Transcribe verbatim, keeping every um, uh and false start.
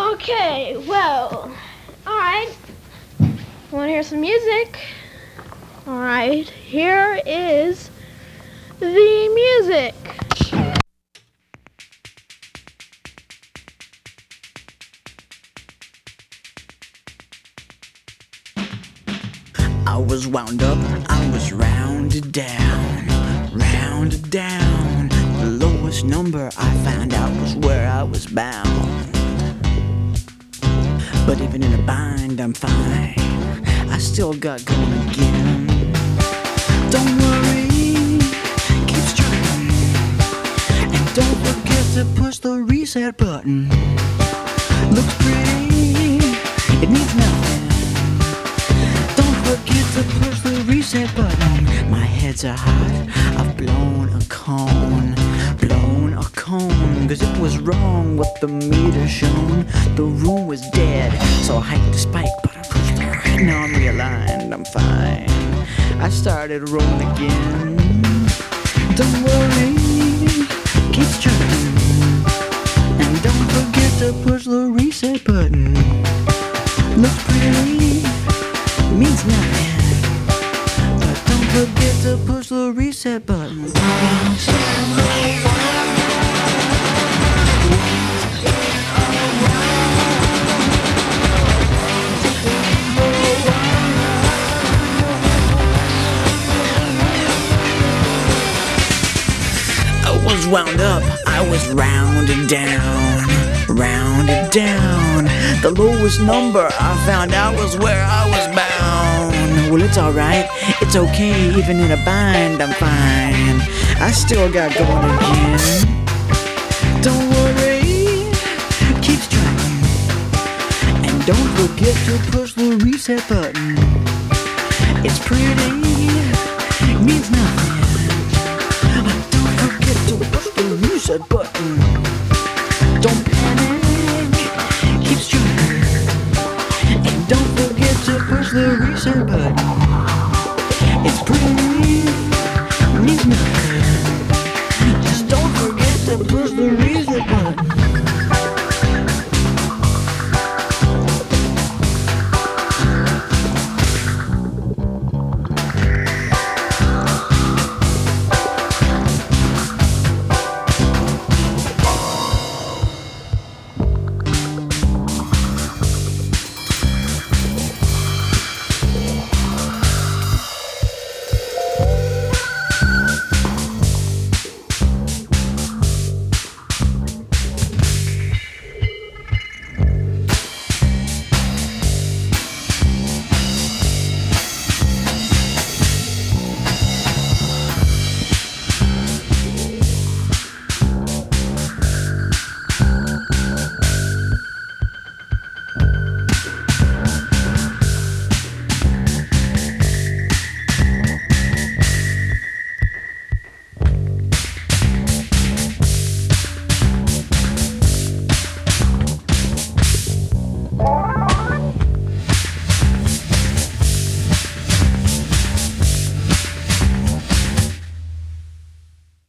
Okay, well, alright. Want to hear some music? Alright, here is the music. I was wound up, I was rounded down, rounded down. The lowest number I found out was where I was bound. But even in a bind, I'm fine. I still got going again. Don't worry, keep struggling. And don't forget to push the reset button. Looks pretty, it means nothing. Don't forget to push the reset button. My head's are hot, I've blown a cone, blown a cone. Cause it was wrong what the meter shown. The room was dead, so I hiked the spike, but I pushed it. Now I'm realigned, I'm fine. I started rolling again. Don't worry, keep struggling. And don't forget to push the reset button. Looks pretty, means nothing. But don't forget to push the reset button. I was wound up, I was rounded down, rounded down. The lowest number I found out was where I was bound. Well, it's alright, it's okay, even in a bind, I'm fine. I still got going again. Don't worry, keep striving. And don't forget to push the reset button. It's pretty, means nothing. Don't forget to push the reset button. Don't panic, keep striving. And don't forget to push the reset button.